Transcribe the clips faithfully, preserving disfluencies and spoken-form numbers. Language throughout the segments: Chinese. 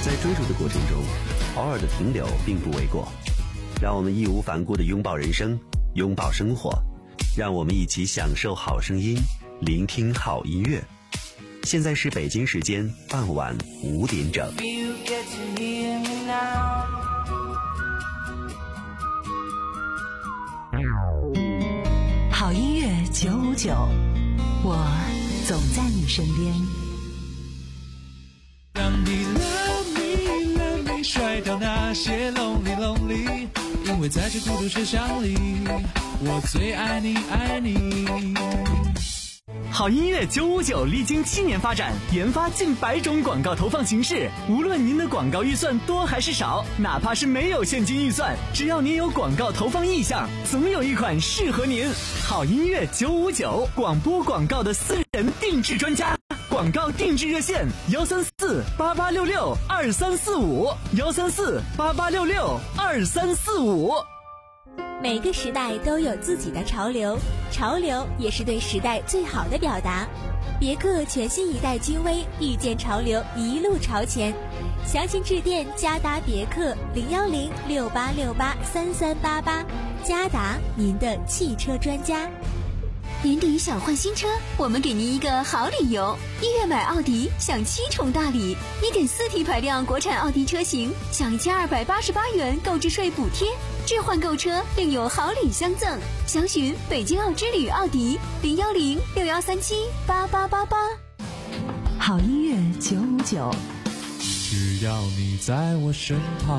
在追逐的过程中，偶尔的停留并不为过。让我们义无反顾地拥抱人生，拥抱生活，让我们一起享受好声音，聆听好音乐。现在是北京时间傍晚五点整。 好音乐九五九，我总在你身边。 让你 love me love me 甩掉那些 lonely lonely， 因为在这孤独车厢里，我最爱你爱你。 好音乐九五九历经七年发展，研发近百种广告投放形式。无论您的广告预算多还是少，哪怕是没有现金预算，只要您有广告投放意向，总有一款适合您。好音乐九五九，广播广告的私人定制专家。广告定制热线：幺三四八八六六二三四五，幺三四八八六六二三四五。 每个时代都有自己的潮流，潮流也是对时代最好的表达。别克全新一代君威，遇见潮流，一路朝前。详情致电嘉达别克零幺零六八六八三三八八，嘉达您的汽车专家。 年底想换新车，我们给您一个好理由。一月买奥迪享七重大礼，一点四 T 排量国产奥迪车型享一千二百八十八元购置税补贴，置换购车另有好礼相赠。详询北京奥之旅奥迪零幺零六幺三七八八八八。 好音乐九五九， 只要你在我身旁。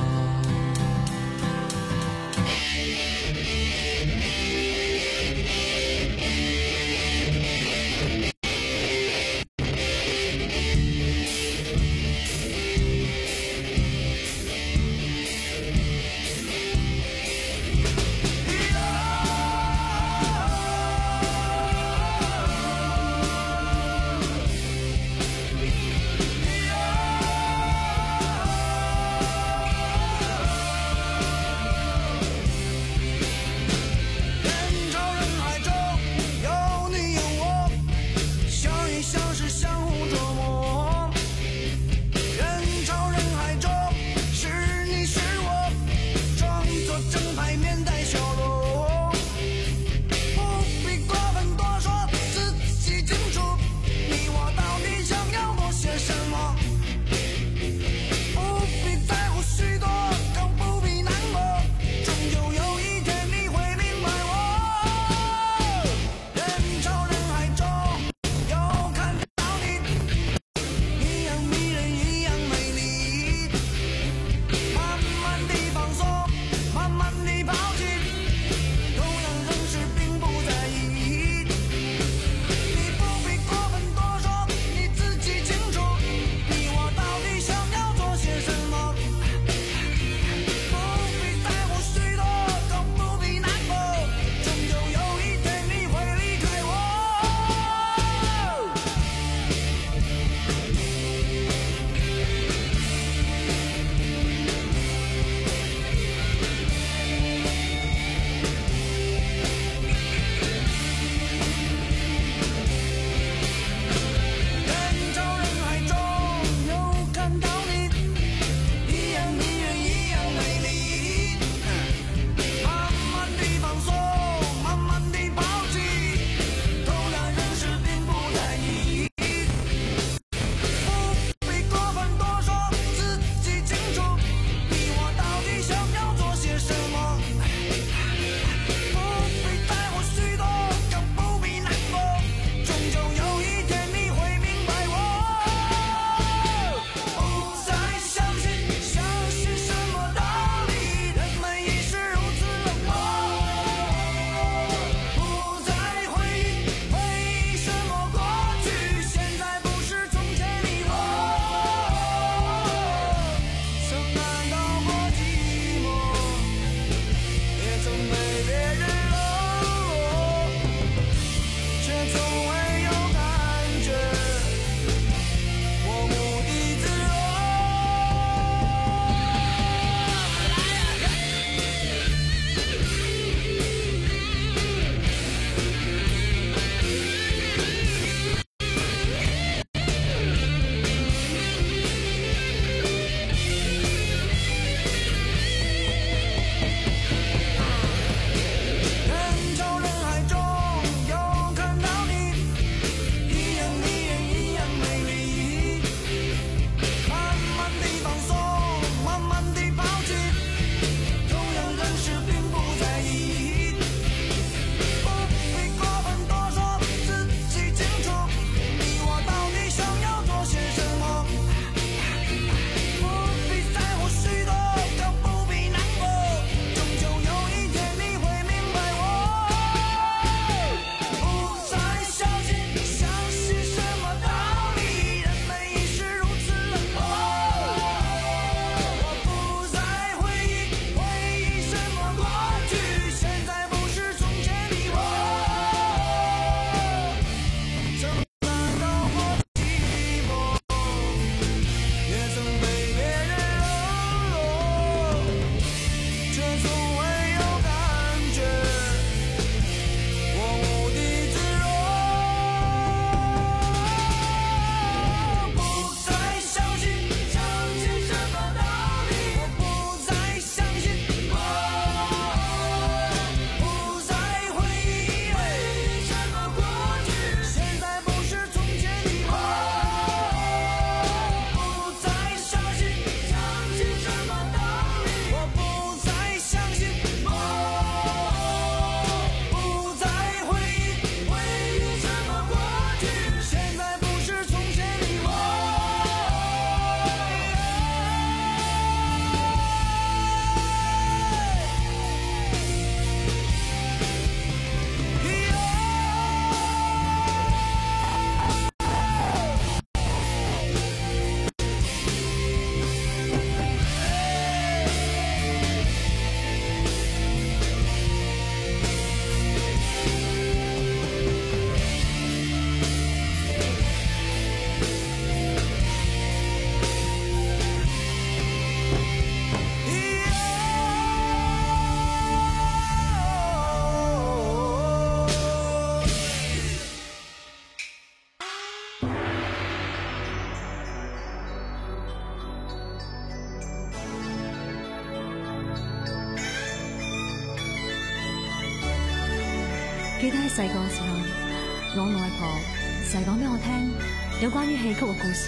記得喺細個嘅時候，我外婆成日講俾我聽有關於戲曲嘅故事。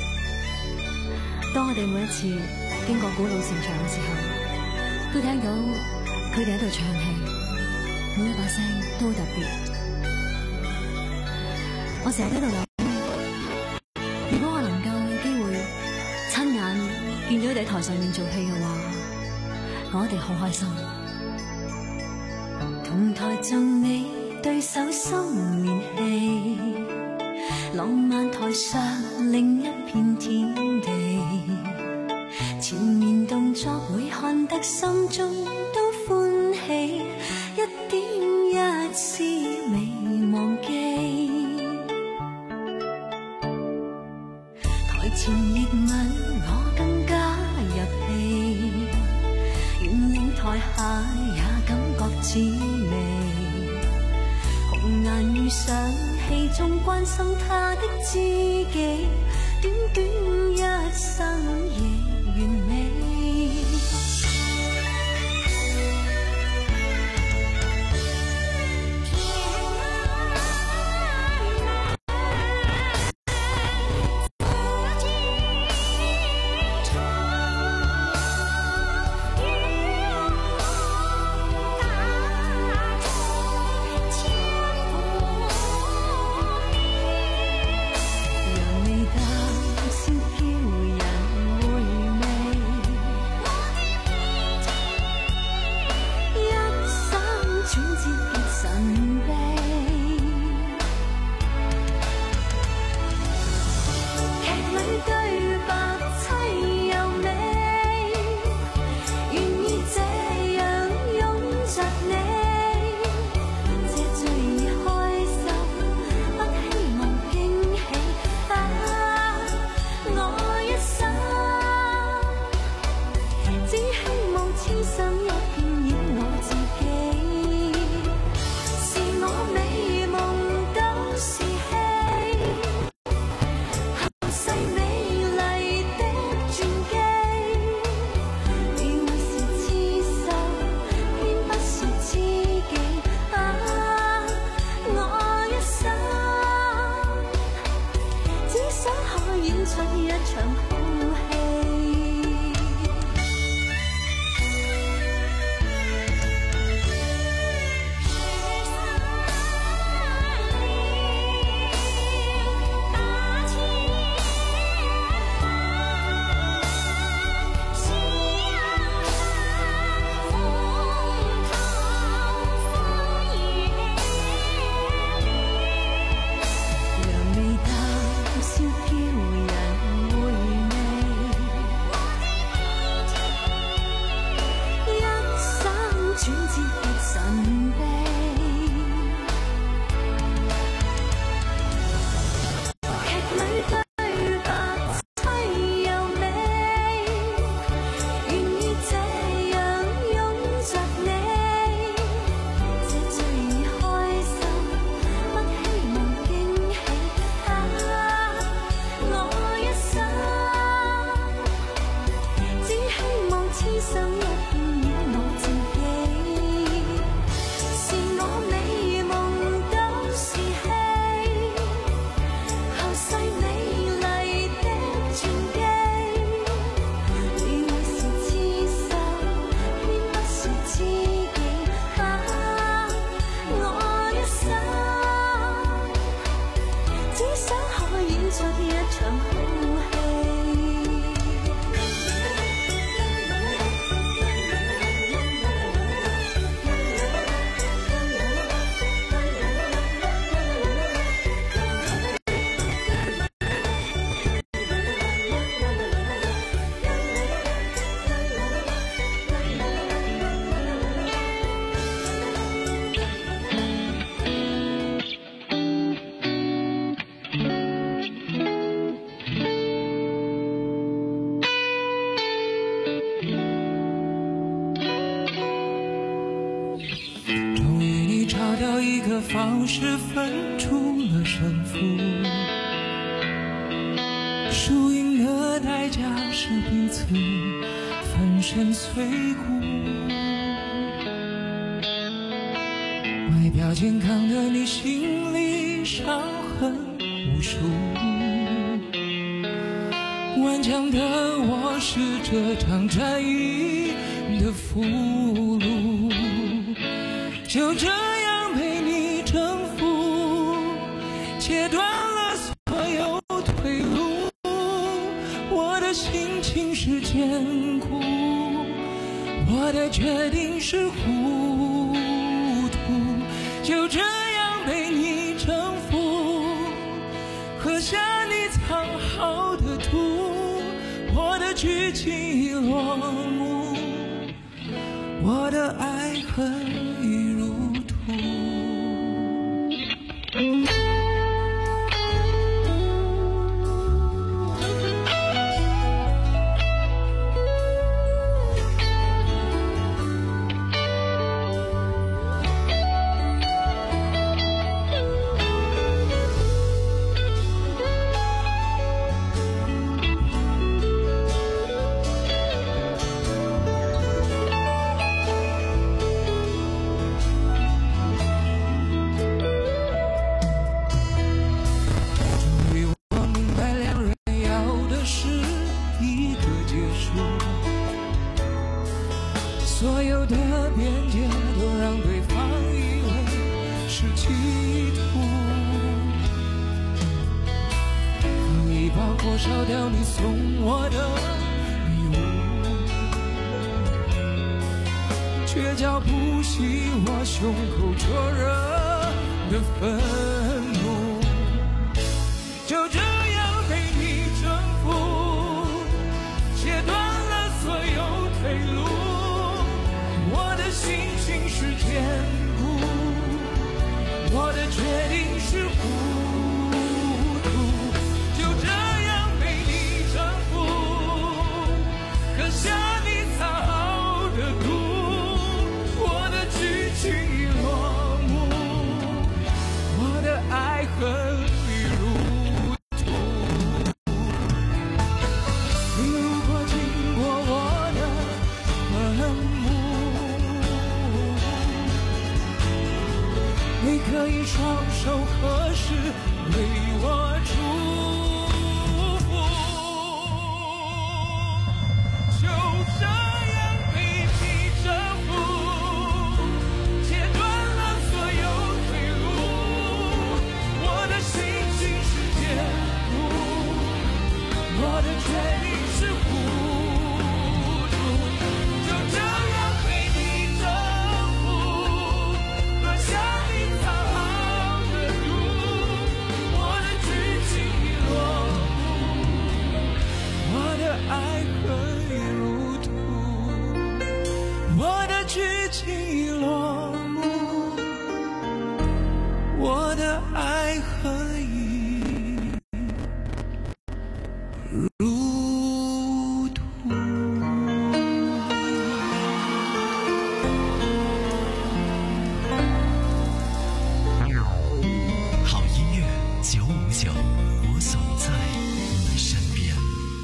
當我哋每一次經過古老城牆嘅時候，都聽到佢哋喺度唱戲，每一把聲都好特別。我成日喺度諗，如果我能夠有機會親眼見到佢哋喺台上面做戲嘅話，我一定好開心。 同台贈你對手心連戲，浪漫台上另一片天地，前面動作會看得心中都歡喜，一點一絲未忘記。台前熱吻我更加入戲，遠影台下也感覺滋味，紅顏遇上戲中關心他的知己，短短一生亦完美。 方式分出了胜负，输赢的代价是彼此粉身碎骨。 外表健康的你心里伤痕无数，顽强的我是这场战役的俘虏，就这样被你征服，切断了所有退路，我的心情是艰苦，我的决定是糊涂，就这样被你征服，喝下你藏好的毒，我的剧情已落幕，我的爱恨已如土。所有的边界都让对方以为是企图，可以把火烧掉你送我的礼物，却浇不熄我胸口灼热的愤怒，就这样被你征服，切断了所有退路，我的心情是坚固，我的决定是糊涂，就这样被你征服，喝下你藏好的毒，我的剧情已落幕，我的爱恨已如土。如果经过我的坟墓，你可以双手合十为我祝福，就这样被你征服，切断了所有退路，我的心情是坚固，我的决定是糊涂，就这样被你征服，喝下你藏好的毒，我的剧情已落幕，我的爱恨已如土，我的剧情已落幕，我的爱恨已如土。 好音乐九五九，我总在你身边。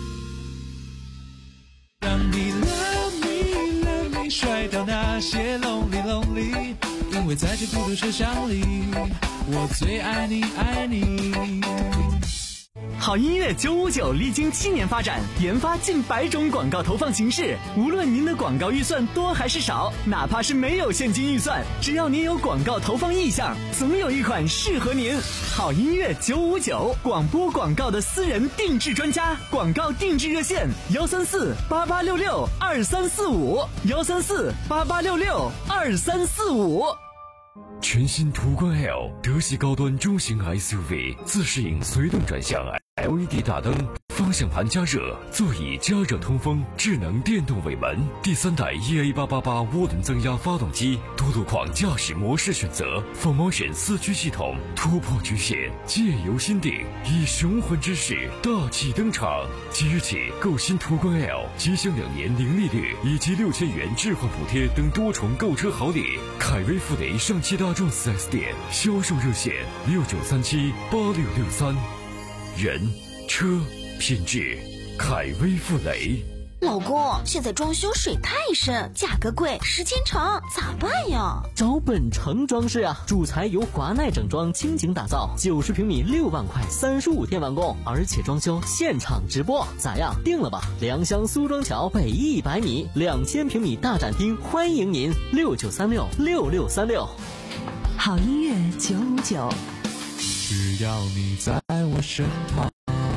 让你 love me love me 甩掉那些 lonely lonely， 因为在这孤独车厢里，我最爱你爱你。 好音乐九五九历经七年发展，研发近百种广告投放形式。无论您的广告预算多还是少，哪怕是没有现金预算，只要您有广告投放意向，总有一款适合您。好音乐九五九，广播广告的私人定制专家，广告定制热线：幺三四八八六六二三四五，幺三四八八六六二三四五。 全新途观 L 德系高端中型 S U V， 自适应随动转向 L E D 大灯，方向盘加热，座椅加热通风，智能电动尾门，第三代 E A 八八八涡轮增压发动机，多路况驾驶模式选择 ，Full Motion 四驱系统，突破局限，借由心定，以雄浑之势大气登场。即日起购新途观 L， 即享两年零利率以及六千元置换补贴等多重购车好礼。凯威富雷上汽大众 四 S 店销售热线：六九三七八六六三。人车品质，凯威富雷。 老公，现在装修水太深，价格贵，时间长，咋办呀？ 找本城装饰啊，主材由华奈整装倾情打造，九十平米六万块，三十五天完工，而且装修现场直播，咋样？定了吧？良乡苏庄桥北一百米，两千平米大展厅，欢迎您，六九三六六六三六。 好音乐九五九， 只要你在我身旁。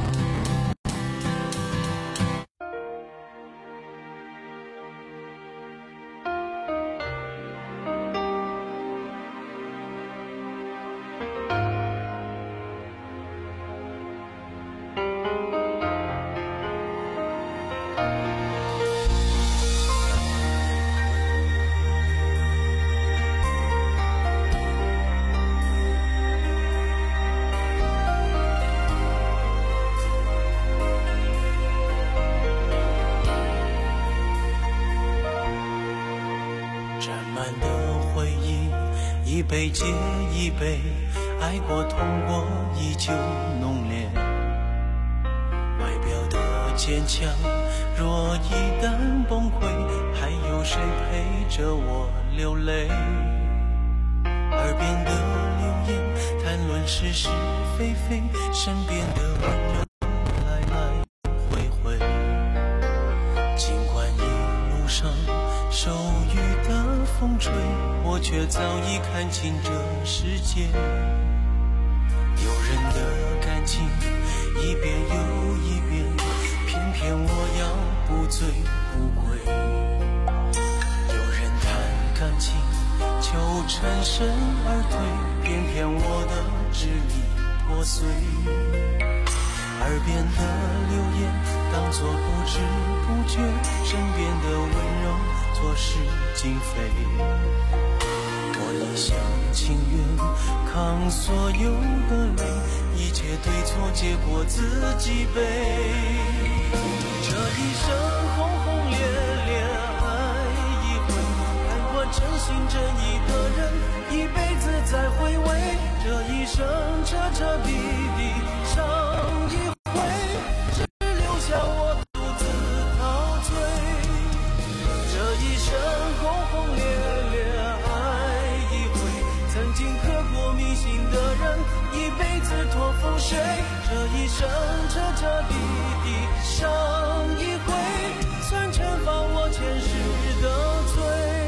一杯接一杯，爱过痛过依旧浓烈。外表的坚强，若一旦崩溃，还有谁陪着我流泪？耳边的流言，谈论是是非非，身边的温柔来来回回。尽管一路上受雨的风吹，我却早已看清这世界。有人的感情一遍又一遍，偏偏我要不醉不归。有人谈感情求全身而退，偏偏我的支离破碎。耳边的流言当作不知不觉，身边的温柔错是今非。我一厢情愿扛所有的泪，一切对错结果自己背。这一生轰轰烈烈爱一回，看过真心真意的人一辈子在回味。这一生彻彻底底伤一回，只留下我独自陶醉。这一生轰轰烈烈爱一回，曾经刻骨铭心的人一辈子托付谁？这一生彻彻底底伤一回，算全放我前世的罪。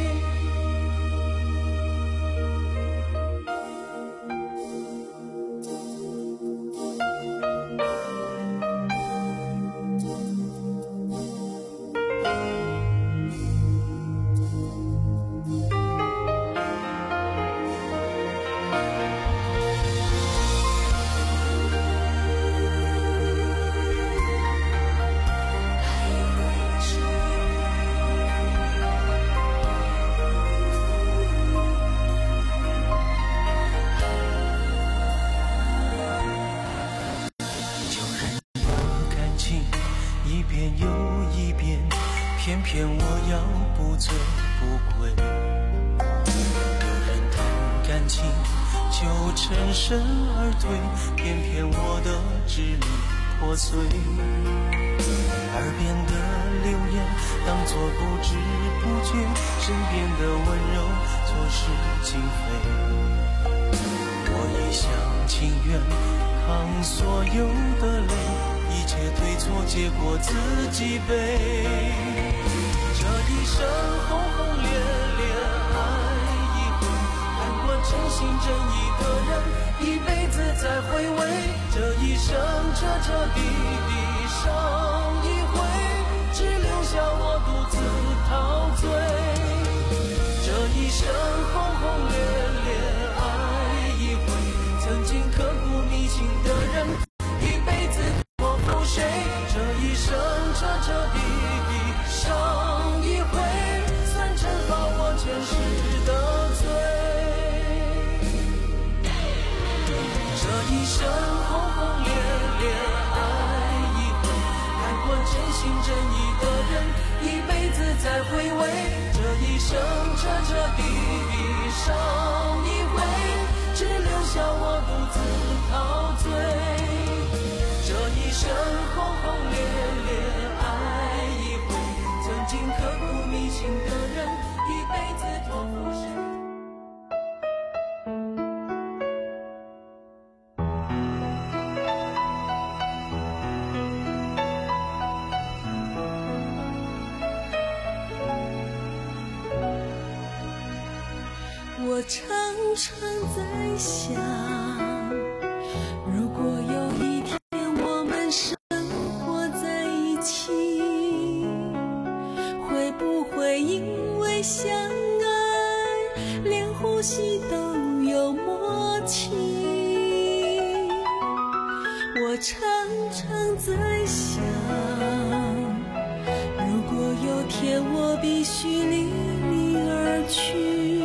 偏偏我要不醉不归。有人谈感情就全身而退，偏偏我的支离破碎。耳边的流言当作不知不觉，身边的温柔错是今非。我一厢情愿扛所有的泪，一切对错结果自己背。这一生轰轰烈烈爱一回，看过真心真意的人一辈子在回味。这一生彻彻底底伤一回，只留下我独自陶醉。这一生轰轰烈烈爱一回，曾经刻骨铭心的人一辈子托付谁？这一生彻彻底底伤一回，算惩罚我前世的罪。这一生轰轰烈烈爱一回，看过真心真意的人一辈子在回味。这一生彻彻底底伤一回，只留下我独自陶醉。这一生轰轰烈烈爱一我常常在想，如果有一天我们生活在一起，会不会因为相爱连呼吸都有默契？我常常在想，如果有天我必须离你而去，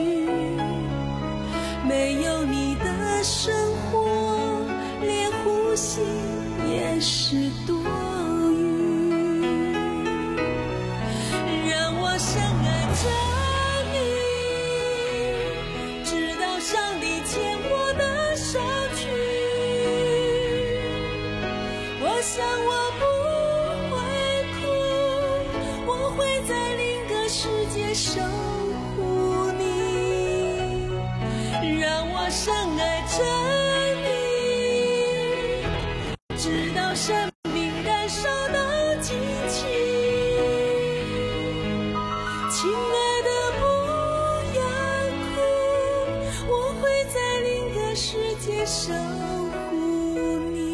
没有你的生活，连呼吸也是多余。让我深爱着你，直到上帝牵我的手去。我想我不会哭，我会在另一个世界守护你。让我深爱着你，直到生命燃烧到尽头。亲爱的，不要哭，我会在另一个世界守护你。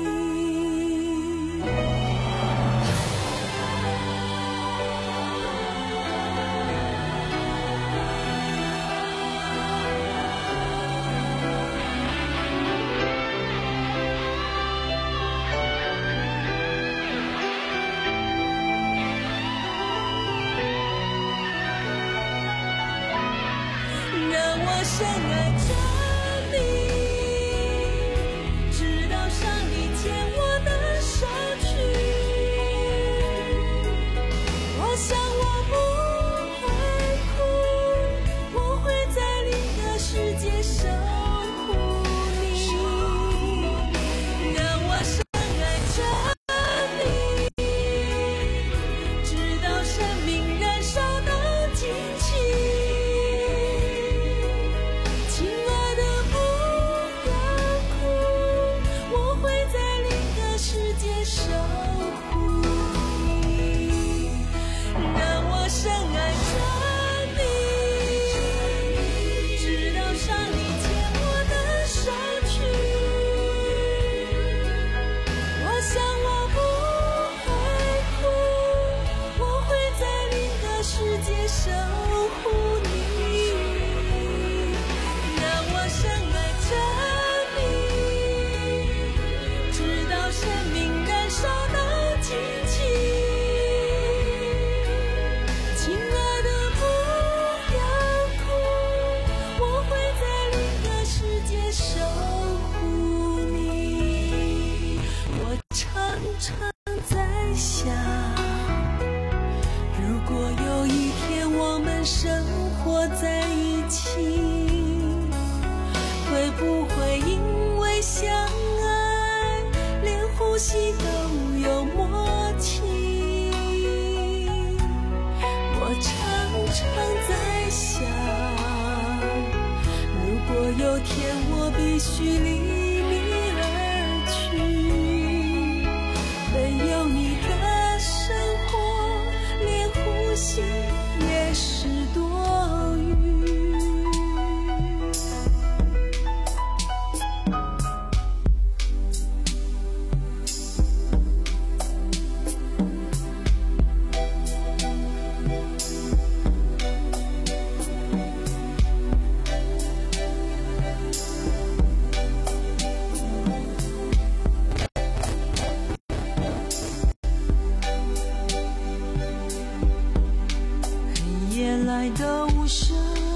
让我深爱着你，直到上帝牵我的手去。我想我不会哭，我会在另一个世界守护你。让我深爱着你，直到生命燃烧到尽头。守护你，让我深爱着你，直到上帝牵我的手去。我想我不会哭，我会在另一个世界守护你。让我深爱着你，直到生命烧到尽头。亲爱的，不要哭，我会在另一个世界守护你。我常常在想，如果有一天我们生活在一起，会不会因为相爱连呼吸都有默契？我常常在想，如果有天我必须离你而去，没有你的生活，连呼吸也是多余。来的无声，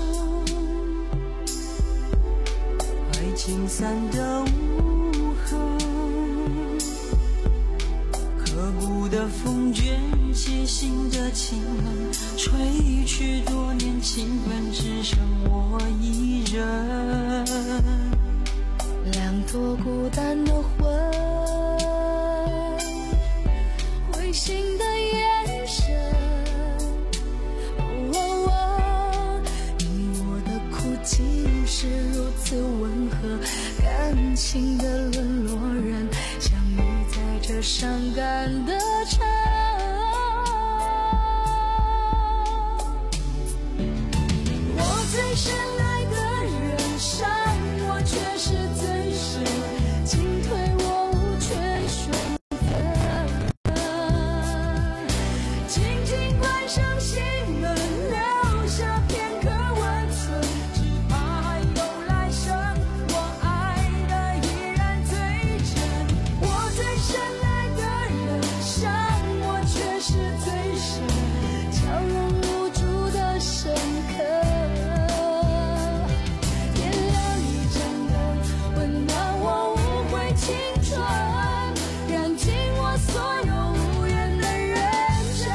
爱情散的无痕，刻骨的风卷起心的情冷，吹去多年情分，只剩我一人。两朵孤单的魂，灰心的眼神，竟是如此温和，感情的沦落人，相遇在这伤感的城。 上心门，留下片刻温存，只怕还有来生，我爱的依然最真。我最深爱的人，伤我却是最深，悄然无助的深刻。点亮一盏灯，温暖我无悔青春，燃尽我所有无言的认真。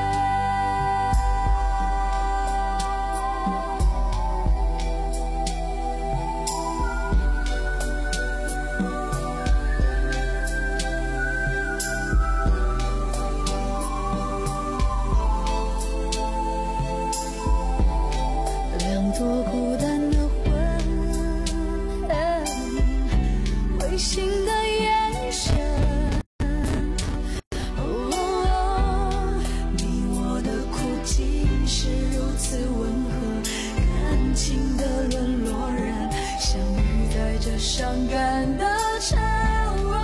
两朵孤单的魂，会心的眼神。哦，你我的哭泣是如此温和，感情的沦落人，相遇在这伤感的沉沦。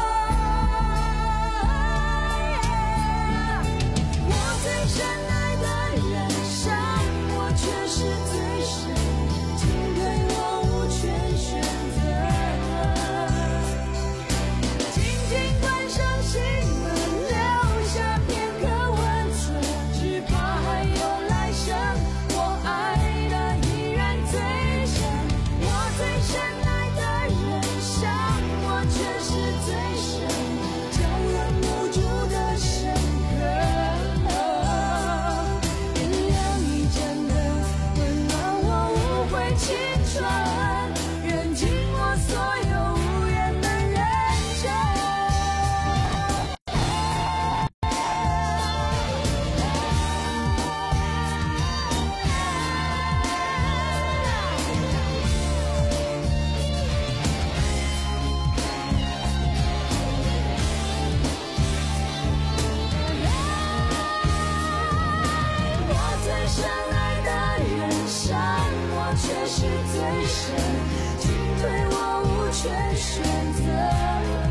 我最深爱的人，伤我却是最深，进退我无权选择。紧紧关上心门，留下片刻温存，只怕还有来生，我爱的依然最深。我最深爱的人，伤我却是最深，悄然无助的深刻。点亮一盏灯，温暖我无悔青春，燃尽我所有无言的认真。我最深爱的人，伤我却是最深，进退我无权选择。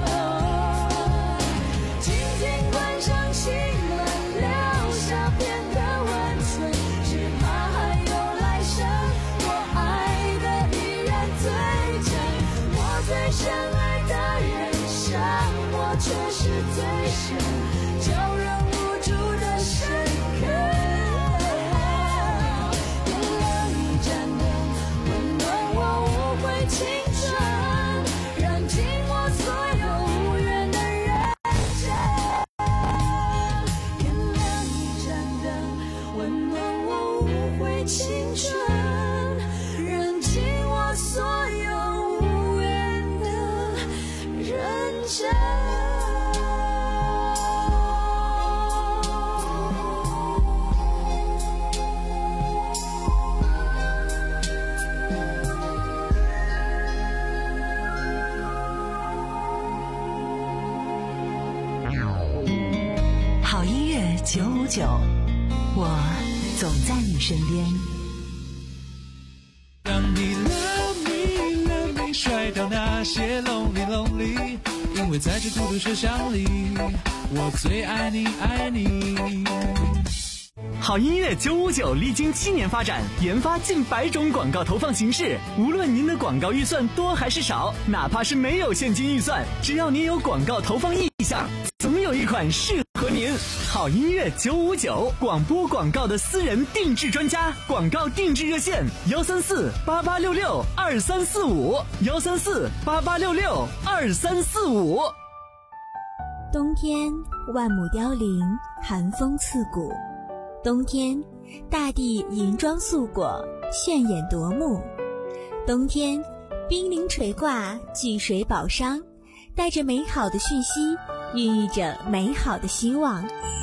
紧紧关上心门，留下片刻温存，只怕还有来生，我爱的依然最真。我最深爱的人，伤我却是最深，悄然无助的深刻。点亮一盏灯，温暖我无悔青春，燃尽我所有无缘的认真。点亮一盏灯，温暖我无悔青春，燃尽我所有无缘的认真。 好音乐九五九，我总在你身边。 让你 love me love me 甩掉那些 lonely lonely， 因为在这孤独车厢里，我最爱你爱你。 好音乐九五九历经七年发展，研发近百种广告投放形式。无论您的广告预算多还是少，哪怕是没有现金预算，只要您有广告投放意向，总有一款适合您。好音乐九五九，广播广告的私人定制专家，广告定制热线：幺三四八八六六二三四五，幺三四八八六六二三四五。 冬天万木凋零，寒风刺骨。冬天，大地银装素裹，炫眼夺目。冬天，冰凌垂挂，聚水宝商，带着美好的讯息，孕育着美好的希望。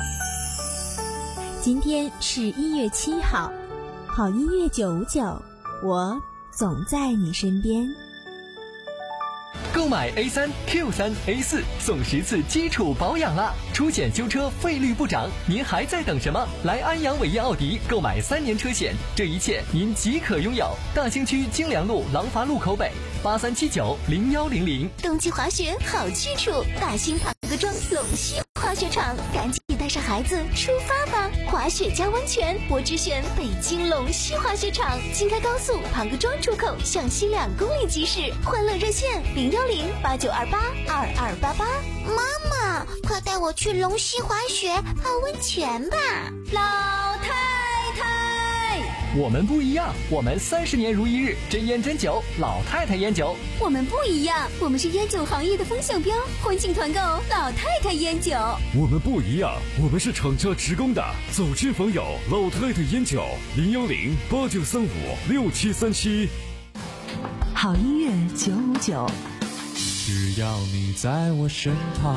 今天是一月七号，好音乐九五九，我总在你身边。 购买 A 三 Q 三 A 四送十次基础保养啦！出险修车费率不涨，您还在等什么？来安阳伟业奥迪购买三年车险，这一切您即可拥有。大兴区京良路廊坊路口北八三七九零幺零零。 冬季滑雪好去处，大兴塔各庄陇西滑雪场，赶紧带上上孩子出发吧！滑雪加温泉，我只选北京龙溪滑雪场，京开高速庞各庄出口向西两公里即驶。欢乐热线零幺零八九二八二二八八。 妈妈，快带我去龙溪滑雪泡温泉吧！ 老太太， 我们不一样，我们三十年如一日，真烟真酒，老太太烟酒。 我们不一样，我们是烟酒行业的风向标，欢庆团购老太太烟酒。 我们不一样，我们是厂家直供的，走亲访友，老太太烟酒，零幺零八九三五六七三七。 好音乐九五九， 只要你在我身旁。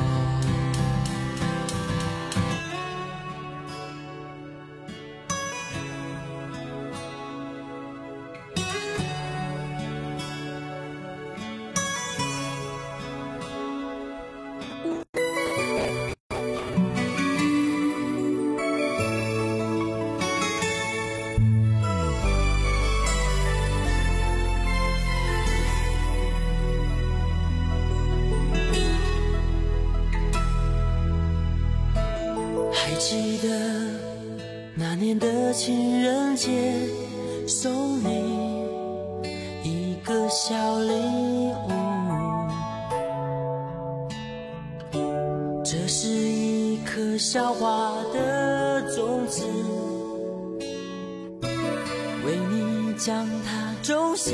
记得那年的情人节，送你一个小礼物，这是一颗小花的种子，为你将它种下。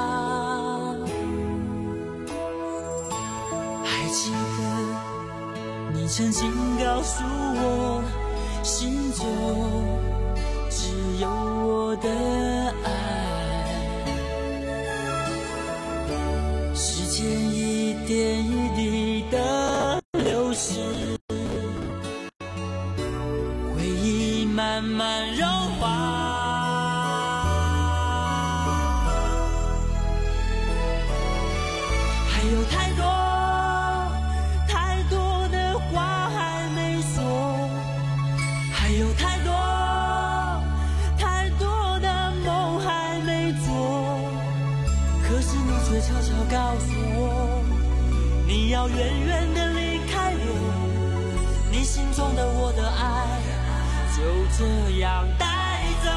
还记得你曾经告诉我，心中只有我的爱，时间一点一滴的流逝，回忆慢慢融化。还有太多太多的话还没说，还有太多太多的梦还没做，可是你却悄悄告诉我，你要远远地离开我，你心中的我的爱就这样带走。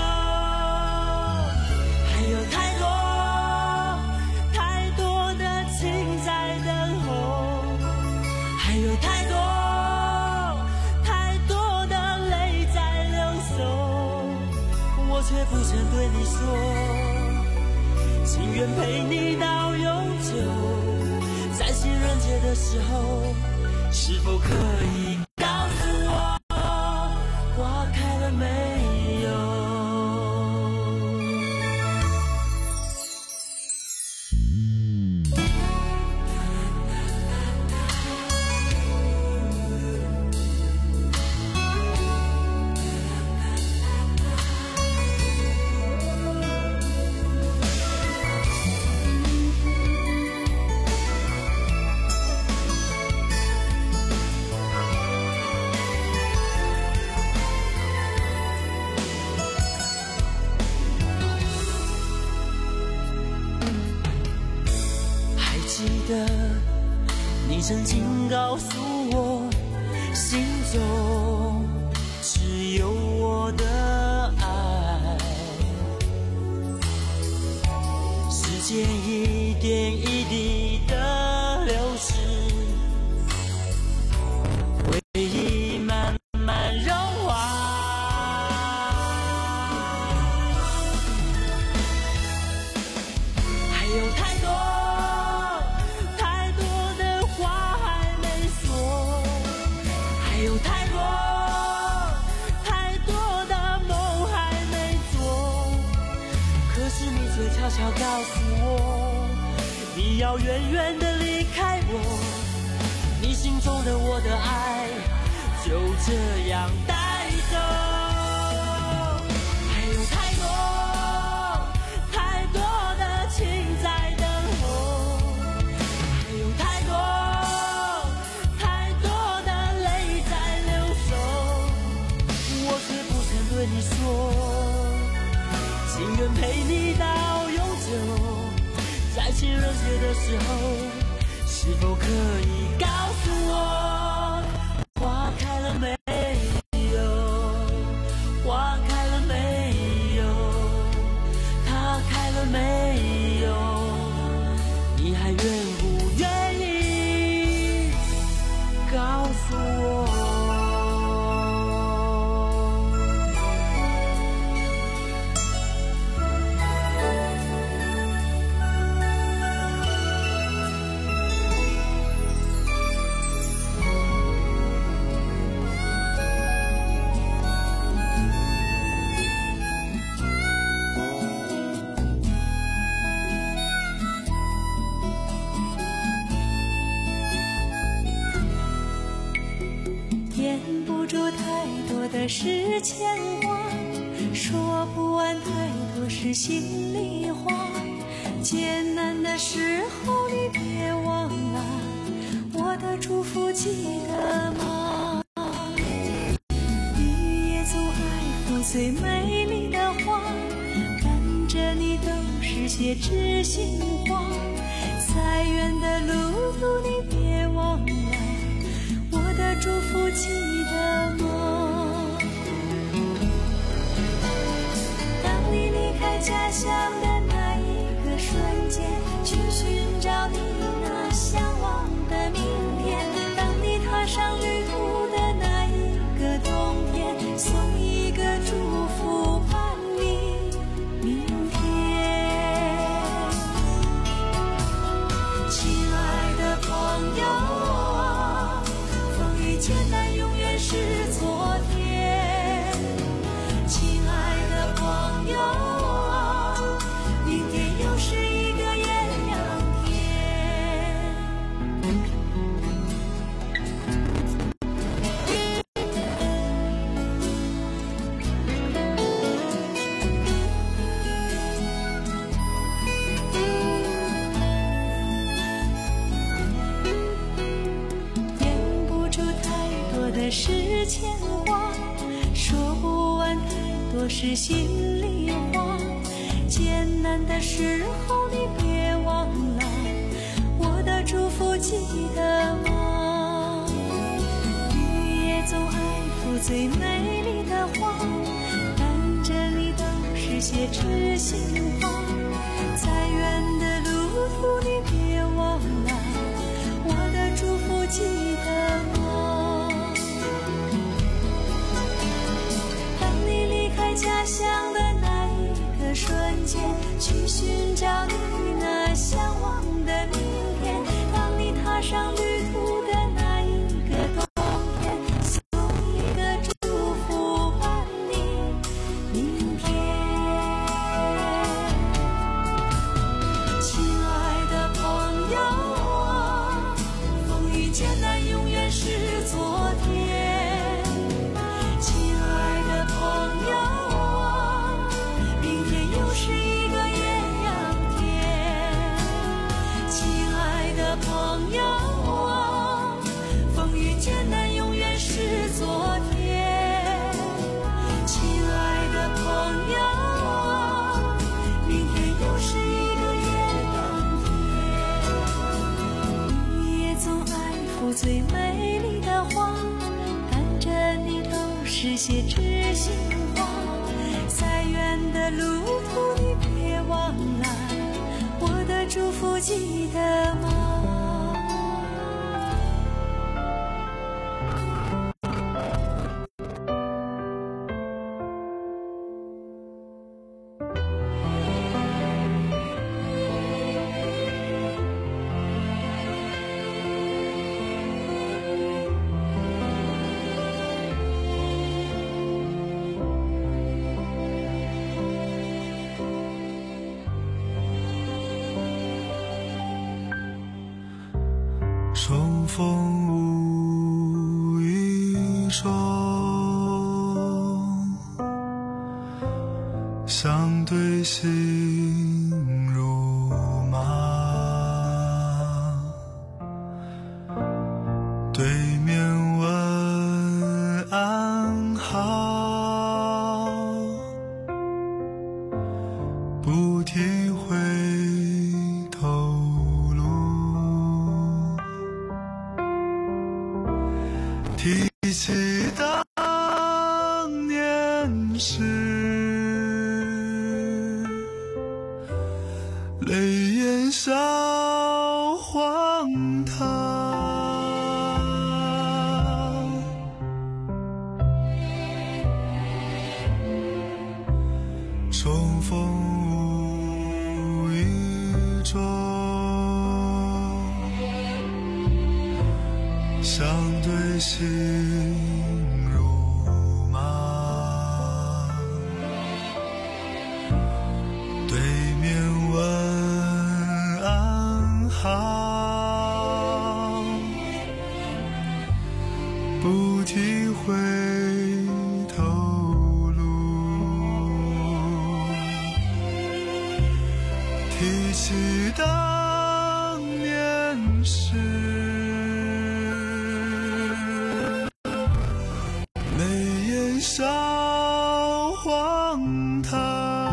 还有太多太多的情在等候，还有太多太多的泪在流淌，我却不曾对你说，情愿陪你到永久，在情人节的时候，是否可以告诉我，花开了没有？记得你曾经告诉我，心中只有我的爱，时间一点一滴的流逝，回忆慢慢融化。还有太多太多太多的梦还没做，可是你却悄悄告诉我，你要远远地离开我，你心中的我的爱就这样带走。还有太多太多的情在等候，还有太多对你说，情愿陪你到永久，在情人节的时候，是否可以告诉我，花开了没的是牵挂，说不完太多是心里话。艰难的时候你别忘了，我的祝福记得吗？雨也总爱抚最美丽的花，跟着你都是些知心话。再远的路途你别忘了，我的祝福记得吗？当你离开家乡的那一个瞬间，去寻找你那向往的明天。当你踏上旅途的那一个冬天，送一个祝福伴你明天。亲爱的朋友啊，风雨艰难永远是昨天。亲爱的朋友啊，明天又是一个艳阳天。演不出太多的是牵挂，说不完太多是心里话。艰难的时候你别忘了，我的祝福记得吗？雨也总爱抚最美丽的花，跟着你都是些知心话。再远的路途你别忘了，我的祝福记得吗？当你离开家乡的那一个瞬间，去寻找你那向往的明天。当你踏上旅途的那一个冬天，送一个祝福伴你明天。亲爱的朋友啊，风雨艰难永远是昨天。亲爱的朋友啊，明天又是一个艳阳天。亲爱的朋友啊，风雨艰难永远是昨天。亲爱的朋友啊，明天又是一个艳阳天。雨也总爱抚最美丽的花，跟着你都是些知心话。再远的路途你别忘了，我的祝福记得吗？ 重逢无意中，相对心如麻。对面问安好，不提回头路。提起当年事，泪眼笑荒唐。重逢无意中，相对心如麻。对面问安好，不提回头忆起当年事，眉眼上荒唐。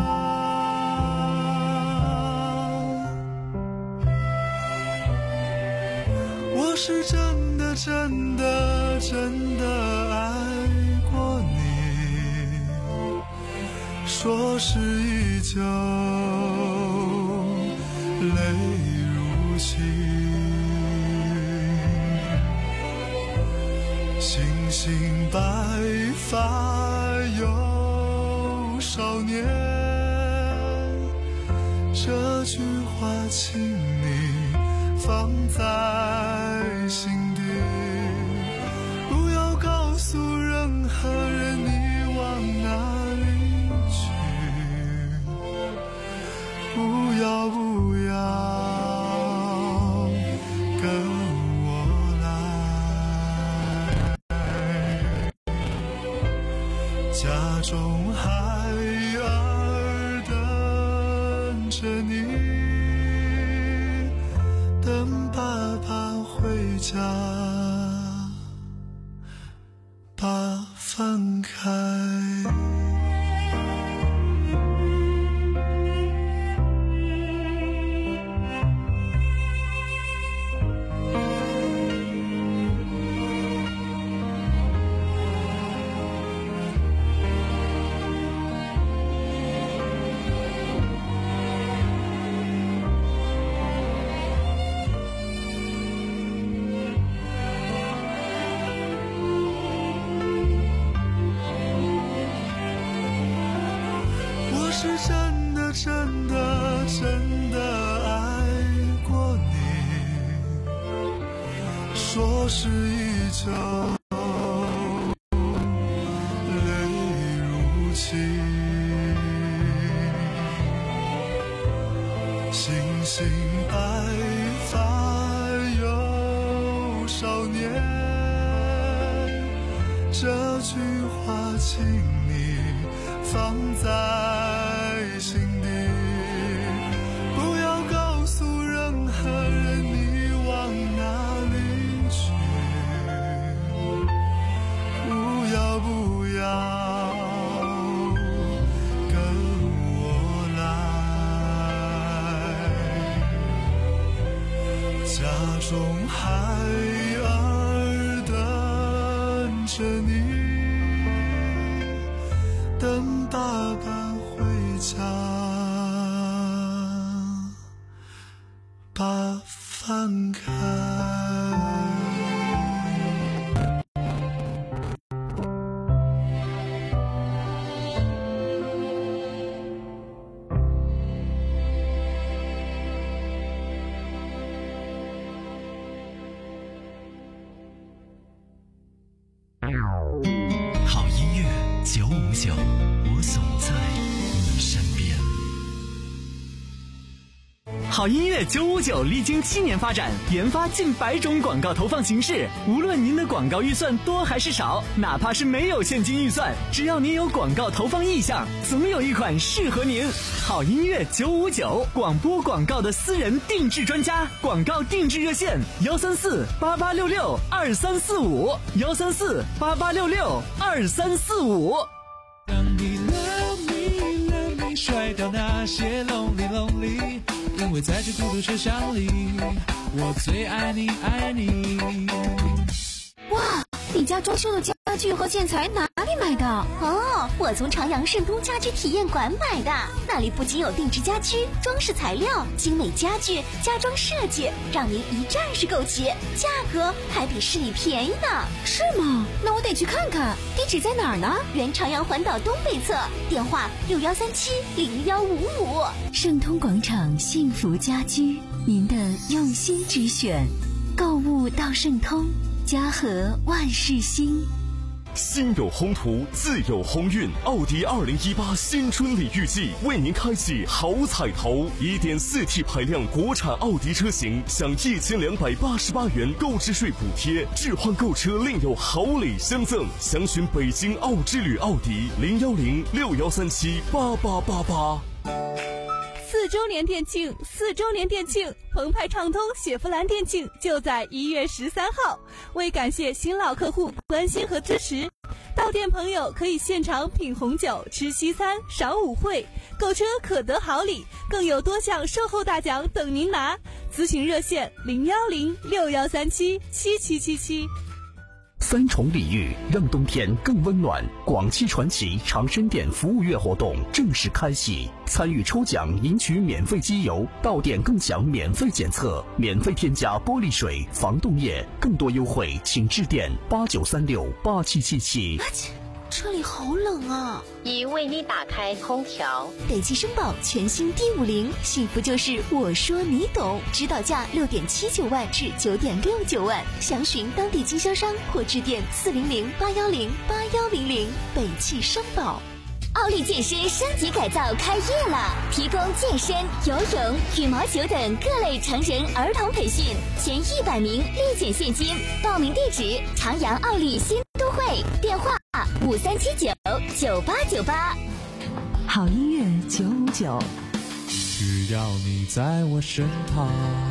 我是真的真的真的爱过你，说是依旧泪如倾，星星白发有少年，这句话请你放在心底，不要告诉任何人你往哪里去，不要不要跟我来，家中孩儿等着你，等爸爸回家把饭开。是真的真的真的爱过你，说是依旧泪如倾，星星白发有少年，这句话请你放在心底，不要告诉任何人你往哪里去，不要不要跟我来，家中孩儿等着你，等爸爸回家把饭开。 好音乐九五九，我总在你身边。好音乐九五九历经七年发展，研发近百种广告投放形式。无论您的广告预算多还是少，哪怕是没有现金预算，只要您有广告投放意向，总有一款适合您。好音乐九五九，广播广告的私人定制专家，广告定制热线：幺三四八八六六二三四五，幺三四八八六六二三四五。 当你 love me love me 甩掉那些 lonely lonely， 因为在这孤独车厢里，我最爱你爱你。 哇，你家装修的家具和建材哪里买的？ 哦，我从朝阳盛都家居体验馆买的，那里不仅有定制家居、装饰材料、精美家具、家装设计，让您一站式购齐，价格还比市里便宜呢。 是吗？那我得去看看。地址在哪儿呢？ 原朝阳环岛东北侧，电话六幺三七零幺五五。 盛通广场幸福家居，您的用心之选，购物到盛通，家和万事兴。 心有宏图，自有鸿运。奥迪二零一八新春礼遇季为您开启好彩头， 一点四 T 排量国产奥迪车型享一千两百八十八元购置税补贴，置换购车另有好礼相赠。详询北京奥之旅奥迪零幺零六幺三七八八八八。 四周年店庆，四周年店庆，澎湃畅通雪佛兰店庆就在一月十三号。为感谢新老客户关心和支持，到店朋友可以现场品红酒、吃西餐、赏舞会，购车可得好礼，更有多项售后大奖等您拿。咨询热线零幺零六幺三七七七七七。 三重礼遇让冬天更温暖。广汽传祺长生店服务月活动正式开启，参与抽奖赢取免费机油，到店更享免费检测，免费添加玻璃水、防冻液，更多优惠请致电八九三六八七七七。 车里好冷啊！ 已为你打开空调。 北汽绅宝全新 D 五零，幸福就是我说你懂，指导价六点七九万至九点六九万，详询当地经销商或致电四零零八幺零八幺零零。北汽绅宝。 奥利健身升级改造开业了，提供健身、游泳、羽毛球等各类成人儿童培训，前一百名立减现金。报名地址：长阳奥利新都会，电话五三七九九八九八。 好音乐九五九， 只要你在我身旁。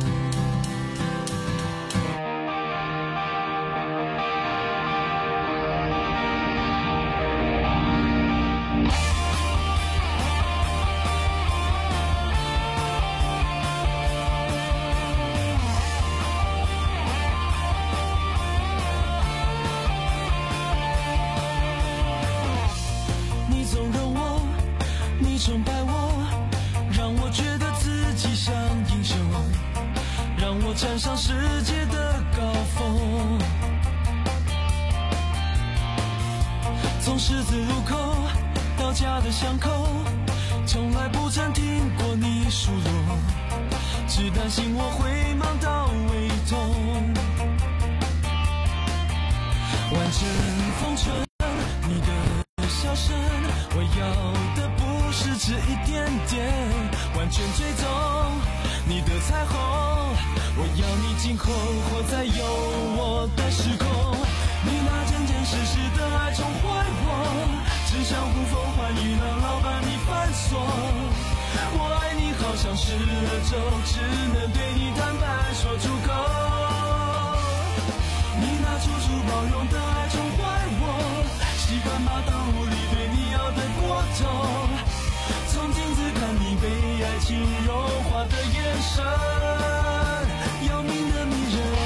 崇拜我，让我觉得自己像英雄，让我站上世界的高峰。从十字路口到家的巷口，从来不曾听过你数落，只担心我会忙到胃痛。完整封存你的笑声，我要的不是只一点点，完全追踪你的彩虹，我要你今后活在有我的时空。你那真真实实的爱宠坏我，只想呼风唤雨，牢牢把你反锁。我爱你好像失了咒，只能对你坦白说出口。你那楚楚包容的爱宠坏我，习惯把当无力对你要的过头。从镜子看你被爱情融化的眼神，要命的迷人。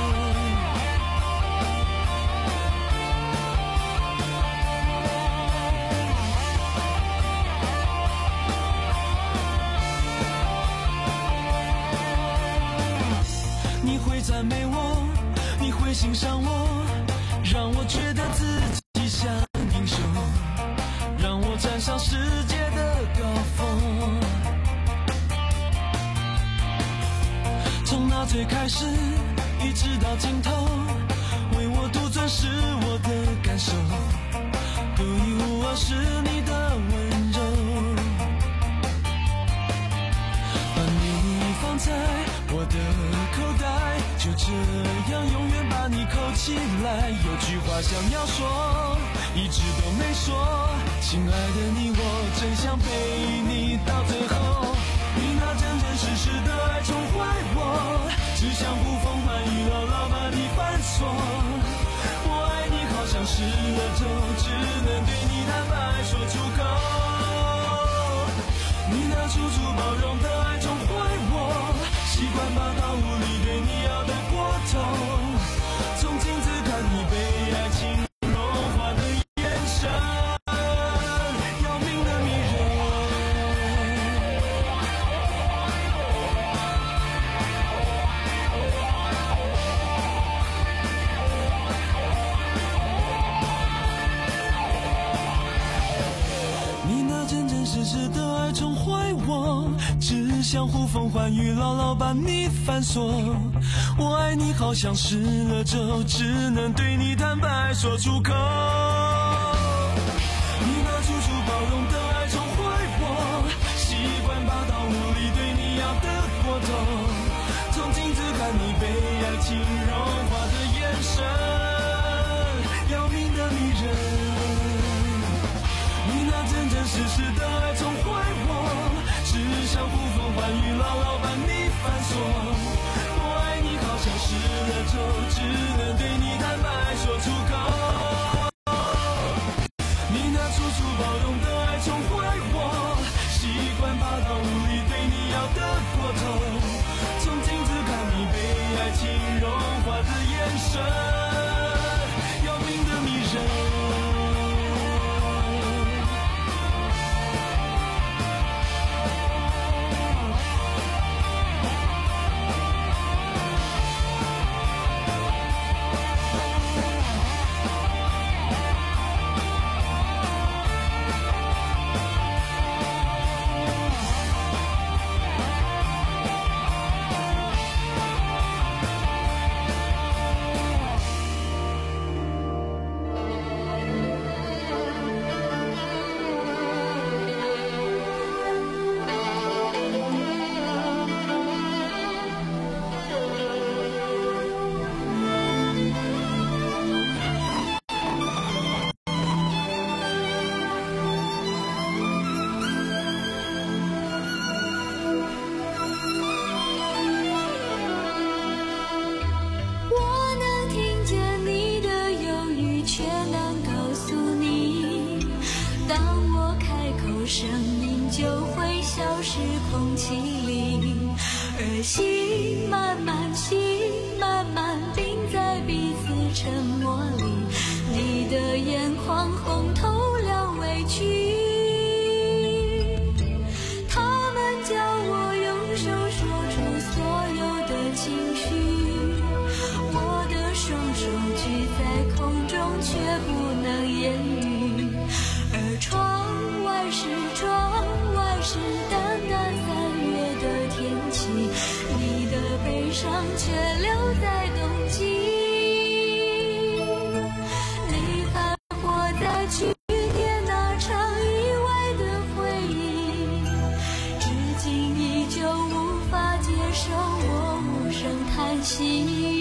你会赞美我，你会欣赏我，让我觉得自己像英雄，让我站上世界的高峰。从那最开始一直到尽头，为我独尊是我的感受，独一无二是你的温柔。把你放在我的口袋，就这样永远把你扣起来。有句话想要说，一直都没说，亲爱的你，我真想陪你到最后。你那真真实实的爱宠坏我，只想呼风唤雨，牢牢把你反锁。我爱你好像失了咒，只能对你坦白说出口。你那楚楚包容的爱宠坏我，习惯把当无力对你要的过头。从镜子看你被爱情融化的眼神，要命的迷人。你那真真实实的爱宠坏我，只想呼风唤雨，牢牢把你反锁。我爱你好像失了咒，只能对你坦白说出口。你那楚楚包容的爱宠坏我，习惯把刀无力对你要的过头。从镜子看你被爱情融化的眼神，要命的迷人。你那真真实实的爱宠坏我，只想呼欢与牢牢把你反锁。我爱你好像失了咒，只能对你坦白说出口。你那楚楚包容的爱宠坏我，习惯霸道无理对你要得过头，从镜子看你被爱情融化的眼神，要命的迷人。 生命就会消失空气里，而心慢慢心慢慢冰在彼此沉默里，你的眼眶红透了委屈，他们叫我用手说出所有的情绪，我的双手举在空中却不能言语，而窗是窗外是淡淡三月的天气，你的悲伤却留在冬季，你还活在去年那场意外的回忆，至今依旧无法接受我无声叹息。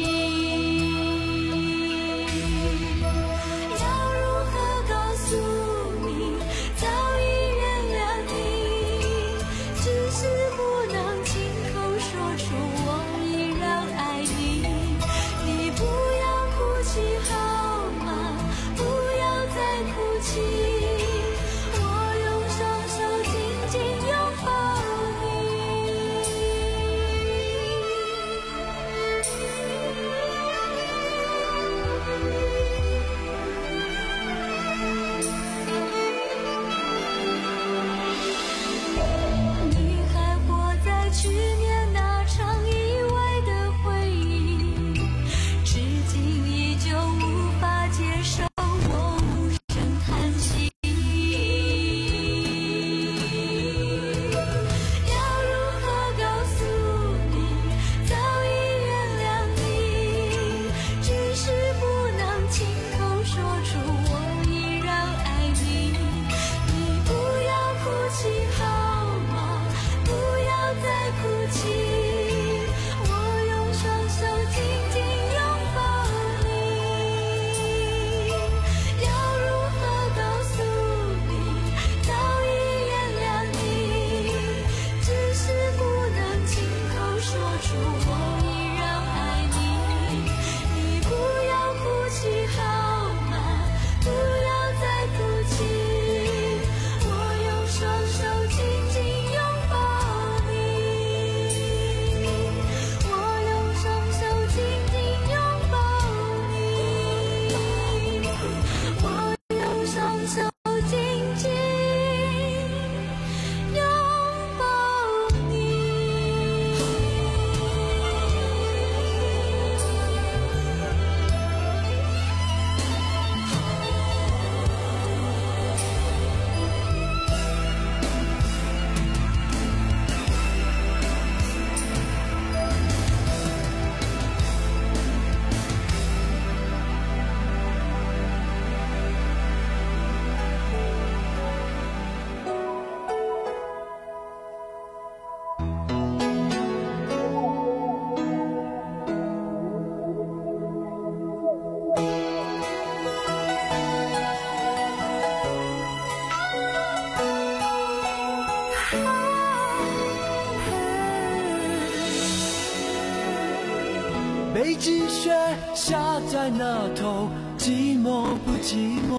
北极雪下在那头，寂寞不寂寞？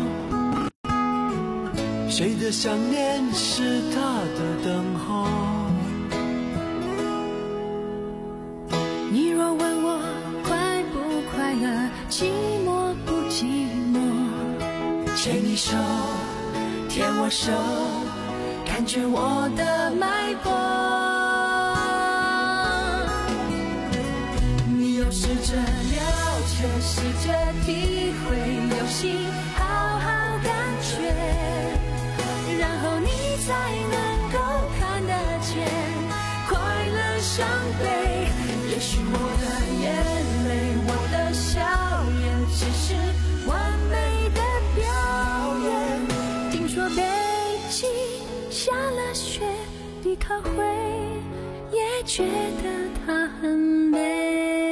谁的想念是他的等候？ 你若问我快不快乐，寂寞不寂寞？ 牵你手，牵我手，感觉我的脉搏。 你要试着了解，试着体会，用心好好感觉，然后你才能够看得见快乐伤悲。也许我的眼泪，我的笑颜，只是完美的表演。听说北京下了雪，你可会也觉得它很美？